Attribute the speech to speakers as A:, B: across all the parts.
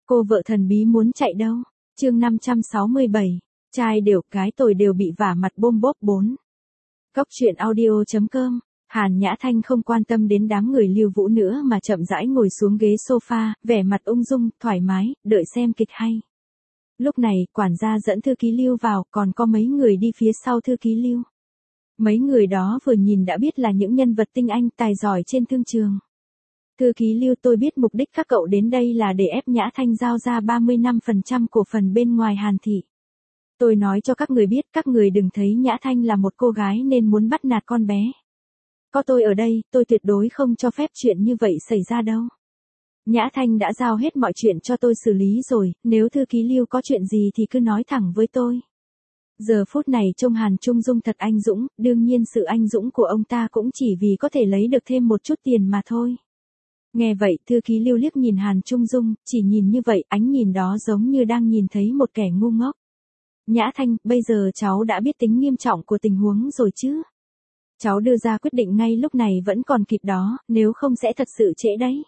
A: Cô vợ thần bí muốn chạy đâu? Chương 567. Trai đều, gái tồi đều bị vả mặt bôm bốp 4. Cóc truyện audio.com. Hàn Nhã Thanh không quan tâm đến đám người Lưu Vũ nữa mà chậm rãi ngồi xuống ghế sofa, vẻ mặt ung dung, thoải mái, đợi xem kịch hay. Lúc này, quản gia dẫn thư ký Lưu vào, còn có mấy người đi phía sau thư ký Lưu. Mấy người đó vừa nhìn đã biết là những nhân vật tinh anh tài giỏi trên thương trường. Thư ký Lưu, tôi biết mục đích các cậu đến đây là để ép Nhã Thanh giao ra 35% cổ phần bên ngoài Hàn thị. Tôi nói cho các người biết, các người đừng thấy Nhã Thanh là một cô gái nên muốn bắt nạt con bé. Có tôi ở đây, tôi tuyệt đối không cho phép chuyện như vậy xảy ra đâu. Nhã Thanh đã giao hết mọi chuyện cho tôi xử lý rồi, nếu thư ký Lưu có chuyện gì thì cứ nói thẳng với tôi. Giờ phút này trông Hàn Trung Dung thật anh dũng, đương nhiên sự anh dũng của ông ta cũng chỉ vì có thể lấy được thêm một chút tiền mà thôi. Nghe vậy, thư ký Lưu liếc nhìn Hàn Trung Dung, chỉ nhìn như vậy, ánh nhìn đó giống như đang nhìn thấy một kẻ ngu ngốc. Nhã Thanh, bây giờ cháu đã biết tính nghiêm trọng của tình huống rồi chứ? Cháu đưa ra quyết định ngay lúc này vẫn còn kịp đó, nếu không sẽ thật sự trễ đấy.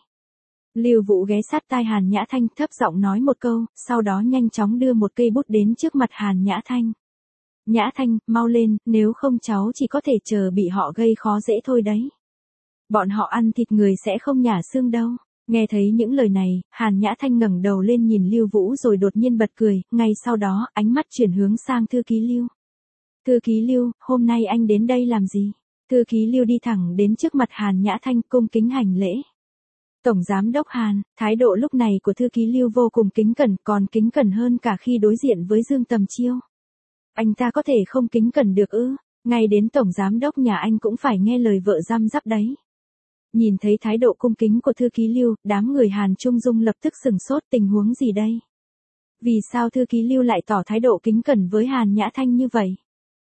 A: Lưu Vũ ghé sát tai Hàn Nhã Thanh thấp giọng nói một câu, sau đó nhanh chóng đưa một cây bút đến trước mặt Hàn Nhã Thanh. Nhã Thanh, mau lên, nếu không cháu chỉ có thể chờ bị họ gây khó dễ thôi đấy. Bọn họ ăn thịt người sẽ không nhả xương đâu. Nghe thấy những lời này, Hàn Nhã Thanh ngẩng đầu lên nhìn Lưu Vũ rồi đột nhiên bật cười, ngay sau đó, ánh mắt chuyển hướng sang thư ký Lưu. Thư ký Lưu, hôm nay anh đến đây làm gì? Thư ký Lưu đi thẳng đến trước mặt Hàn Nhã Thanh cung kính hành lễ. Tổng giám đốc Hàn, thái độ lúc này của thư ký Lưu vô cùng kính cẩn, còn kính cẩn hơn cả khi đối diện với Dương Tầm Chiêu. Anh ta có thể không kính cẩn được ư? Ngay đến tổng giám đốc nhà anh cũng phải nghe lời vợ răm rắp đấy. Nhìn thấy thái độ cung kính của thư ký Lưu, đám người Hàn Trung Dung lập tức sửng sốt, tình huống gì đây? Vì sao thư ký Lưu lại tỏ thái độ kính cẩn với Hàn Nhã Thanh như vậy?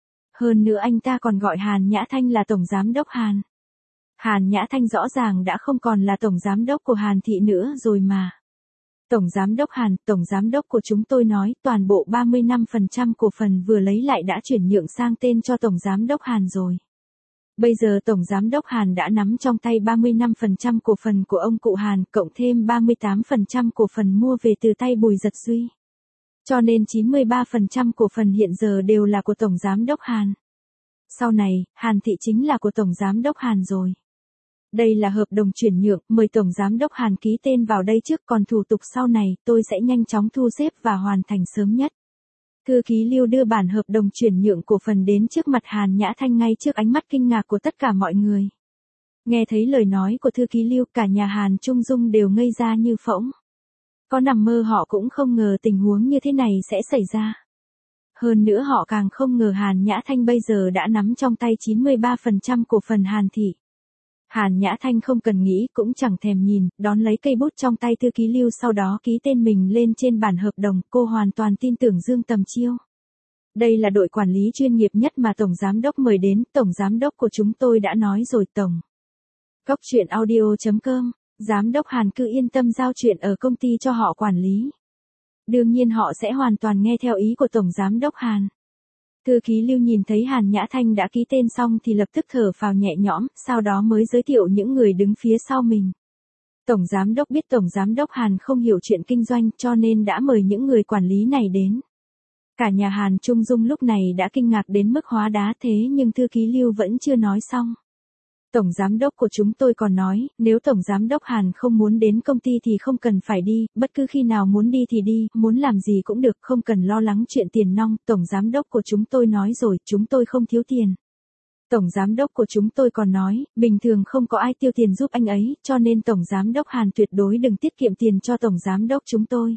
A: Hơn nữa anh ta còn gọi Hàn Nhã Thanh là tổng giám đốc Hàn. Hàn Nhã Thanh rõ ràng đã không còn là tổng giám đốc của Hàn thị nữa rồi mà. Tổng giám đốc Hàn, tổng giám đốc của chúng tôi nói toàn bộ 35% cổ phần vừa lấy lại đã chuyển nhượng sang tên cho tổng giám đốc Hàn rồi. Bây giờ tổng giám đốc Hàn đã nắm trong tay 35% cổ phần của ông cụ Hàn, cộng thêm 38% cổ phần mua về từ tay Bùi Giật Duy. Cho nên 93% cổ phần hiện giờ đều là của tổng giám đốc Hàn. Sau này, Hàn thị chính là của tổng giám đốc Hàn rồi. Đây là hợp đồng chuyển nhượng, mời tổng giám đốc Hàn ký tên vào đây trước, còn thủ tục sau này tôi sẽ nhanh chóng thu xếp và hoàn thành sớm nhất. Thư ký Lưu đưa bản hợp đồng chuyển nhượng cổ phần đến trước mặt Hàn Nhã Thanh ngay trước ánh mắt kinh ngạc của tất cả mọi người. Nghe thấy lời nói của thư ký Lưu, cả nhà Hàn Trung Dung đều ngây ra như phỗng. Có nằm mơ họ cũng không ngờ tình huống như thế này sẽ xảy ra. Hơn nữa họ càng không ngờ Hàn Nhã Thanh bây giờ đã nắm trong tay 93% cổ phần Hàn thị. Hàn Nhã Thanh không cần nghĩ cũng chẳng thèm nhìn, đón lấy cây bút trong tay thư ký Lưu, sau đó ký tên mình lên trên bản hợp đồng, cô hoàn toàn tin tưởng Dương Tầm Chiêu. Đây là đội quản lý chuyên nghiệp nhất mà tổng giám đốc mời đến, tổng giám đốc của chúng tôi đã nói rồi tổng. Cóc truyện audio.com, giám đốc Hàn cứ yên tâm giao chuyện ở công ty cho họ quản lý. Đương nhiên họ sẽ hoàn toàn nghe theo ý của tổng giám đốc Hàn. Thư ký Lưu nhìn thấy Hàn Nhã Thanh đã ký tên xong thì lập tức thở phào nhẹ nhõm, sau đó mới giới thiệu những người đứng phía sau mình. Tổng giám đốc biết tổng giám đốc Hàn không hiểu chuyện kinh doanh cho nên đã mời những người quản lý này đến. Cả nhà Hàn Trung Dung lúc này đã kinh ngạc đến mức hóa đá, thế nhưng thư ký Lưu vẫn chưa nói xong. Tổng giám đốc của chúng tôi còn nói, nếu tổng giám đốc Hàn không muốn đến công ty thì không cần phải đi, bất cứ khi nào muốn đi thì đi, muốn làm gì cũng được, không cần lo lắng chuyện tiền nong, tổng giám đốc của chúng tôi nói rồi, chúng tôi không thiếu tiền. Tổng giám đốc của chúng tôi còn nói, bình thường không có ai tiêu tiền giúp anh ấy, cho nên tổng giám đốc Hàn tuyệt đối đừng tiết kiệm tiền cho tổng giám đốc chúng tôi.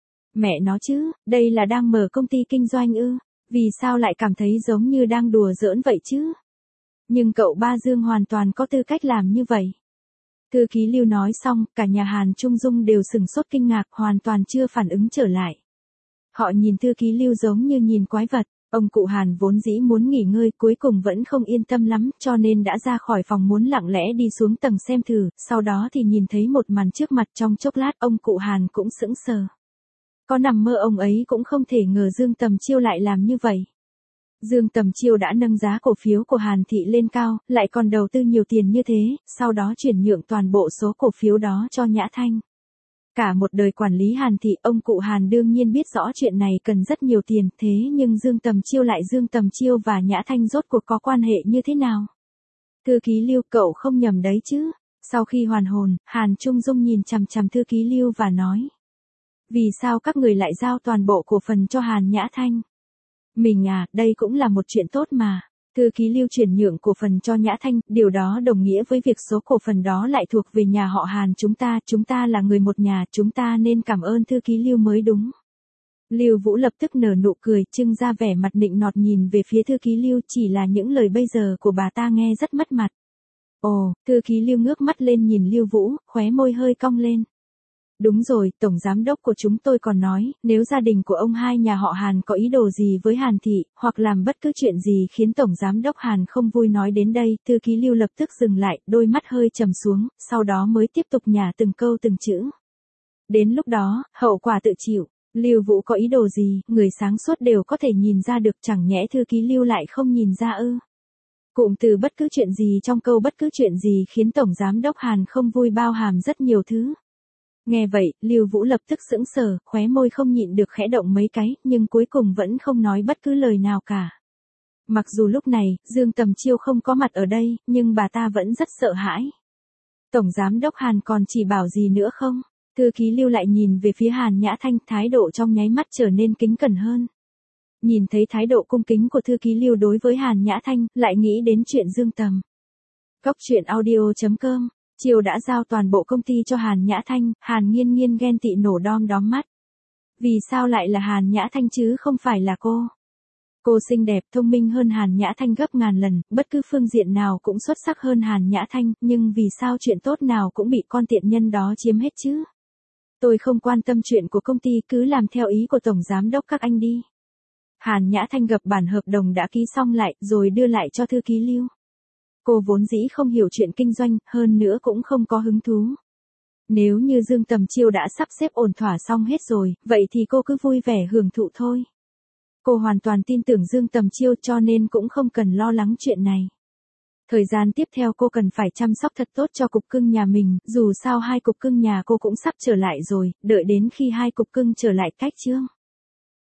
A: Mẹ nó chứ, đây là đang mở công ty kinh doanh ư, vì sao lại cảm thấy giống như đang đùa giỡn vậy chứ? Nhưng cậu ba Dương hoàn toàn có tư cách làm như vậy. Thư ký Lưu nói xong, cả nhà Hàn Trung Dung đều sửng sốt kinh ngạc, hoàn toàn chưa phản ứng trở lại. Họ nhìn thư ký Lưu giống như nhìn quái vật. Ông cụ Hàn vốn dĩ muốn nghỉ ngơi, cuối cùng vẫn không yên tâm lắm, cho nên đã ra khỏi phòng muốn lặng lẽ đi xuống tầng xem thử, sau đó thì nhìn thấy một màn trước mặt, trong chốc lát ông cụ Hàn cũng sững sờ. Có nằm mơ ông ấy cũng không thể ngờ Dương Tầm Chiêu lại làm như vậy. Dương Tầm Chiêu đã nâng giá cổ phiếu của Hàn thị lên cao, lại còn đầu tư nhiều tiền như thế, sau đó chuyển nhượng toàn bộ số cổ phiếu đó cho Nhã Thanh. Cả một đời quản lý Hàn thị, ông cụ Hàn đương nhiên biết rõ chuyện này cần rất nhiều tiền, thế nhưng Dương Tầm Chiêu và Nhã Thanh rốt cuộc có quan hệ như thế nào? Thư ký Lưu, cậu không nhầm đấy chứ? Sau khi hoàn hồn, Hàn Trung Dung nhìn chằm chằm thư ký Lưu và nói. Vì sao các người lại giao toàn bộ cổ phần cho Hàn Nhã Thanh? Mình à, đây cũng là một chuyện tốt mà. Thư ký Lưu chuyển nhượng cổ phần cho Nhã Thanh, điều đó đồng nghĩa với việc số cổ phần đó lại thuộc về nhà họ Hàn chúng ta là người một nhà, chúng ta nên cảm ơn thư ký Lưu mới đúng. Lưu Vũ lập tức nở nụ cười, trưng ra vẻ mặt nịnh nọt nhìn về phía thư ký Lưu, chỉ là những lời bây giờ của bà ta nghe rất mất mặt. Ồ, thư ký Lưu ngước mắt lên nhìn Lưu Vũ, khóe môi hơi cong lên. Đúng rồi, tổng giám đốc của chúng tôi còn nói, nếu gia đình của ông hai nhà họ Hàn có ý đồ gì với Hàn thị, hoặc làm bất cứ chuyện gì khiến tổng giám đốc Hàn không vui, nói đến đây, thư ký Lưu lập tức dừng lại, đôi mắt hơi trầm xuống, sau đó mới tiếp tục nhả từng câu từng chữ. Đến lúc đó, hậu quả tự chịu. Lưu Vũ có ý đồ gì, người sáng suốt đều có thể nhìn ra được, chẳng nhẽ thư ký Lưu lại không nhìn ra ư? Cụm từ bất cứ chuyện gì trong câu bất cứ chuyện gì khiến tổng giám đốc Hàn không vui bao hàm rất nhiều thứ. Nghe vậy, Lưu Vũ lập tức sững sờ, khóe môi không nhịn được khẽ động mấy cái, nhưng cuối cùng vẫn không nói bất cứ lời nào cả. Mặc dù lúc này, Dương Tầm Chiêu không có mặt ở đây, nhưng bà ta vẫn rất sợ hãi. Tổng giám đốc Hàn còn chỉ bảo gì nữa không? Thư ký Lưu lại nhìn về phía Hàn Nhã Thanh, thái độ trong nháy mắt trở nên kính cẩn hơn. Nhìn thấy thái độ cung kính của thư ký Lưu đối với Hàn Nhã Thanh, lại nghĩ đến chuyện Dương Tầm. Cốc truyện audio.com, Chiêu đã giao toàn bộ công ty cho Hàn Nhã Thanh, Hàn Nghiên Nghiên ghen tị nổ đom đóm mắt. Vì sao lại là Hàn Nhã Thanh chứ không phải là cô? Cô xinh đẹp, thông minh hơn Hàn Nhã Thanh gấp ngàn lần, bất cứ phương diện nào cũng xuất sắc hơn Hàn Nhã Thanh, nhưng vì sao chuyện tốt nào cũng bị con tiện nhân đó chiếm hết chứ? Tôi không quan tâm chuyện của công ty, cứ làm theo ý của tổng giám đốc các anh đi. Hàn Nhã Thanh gập bản hợp đồng đã ký xong lại, rồi đưa lại cho thư ký Lưu. Cô vốn dĩ không hiểu chuyện kinh doanh, hơn nữa cũng không có hứng thú. Nếu như Dương Tầm Chiêu đã sắp xếp ổn thỏa xong hết rồi, vậy thì cô cứ vui vẻ hưởng thụ thôi. Cô hoàn toàn tin tưởng Dương Tầm Chiêu cho nên cũng không cần lo lắng chuyện này. Thời gian tiếp theo cô cần phải chăm sóc thật tốt cho cục cưng nhà mình, dù sao hai cục cưng nhà cô cũng sắp trở lại rồi, đợi đến khi hai cục cưng trở lại cách chương.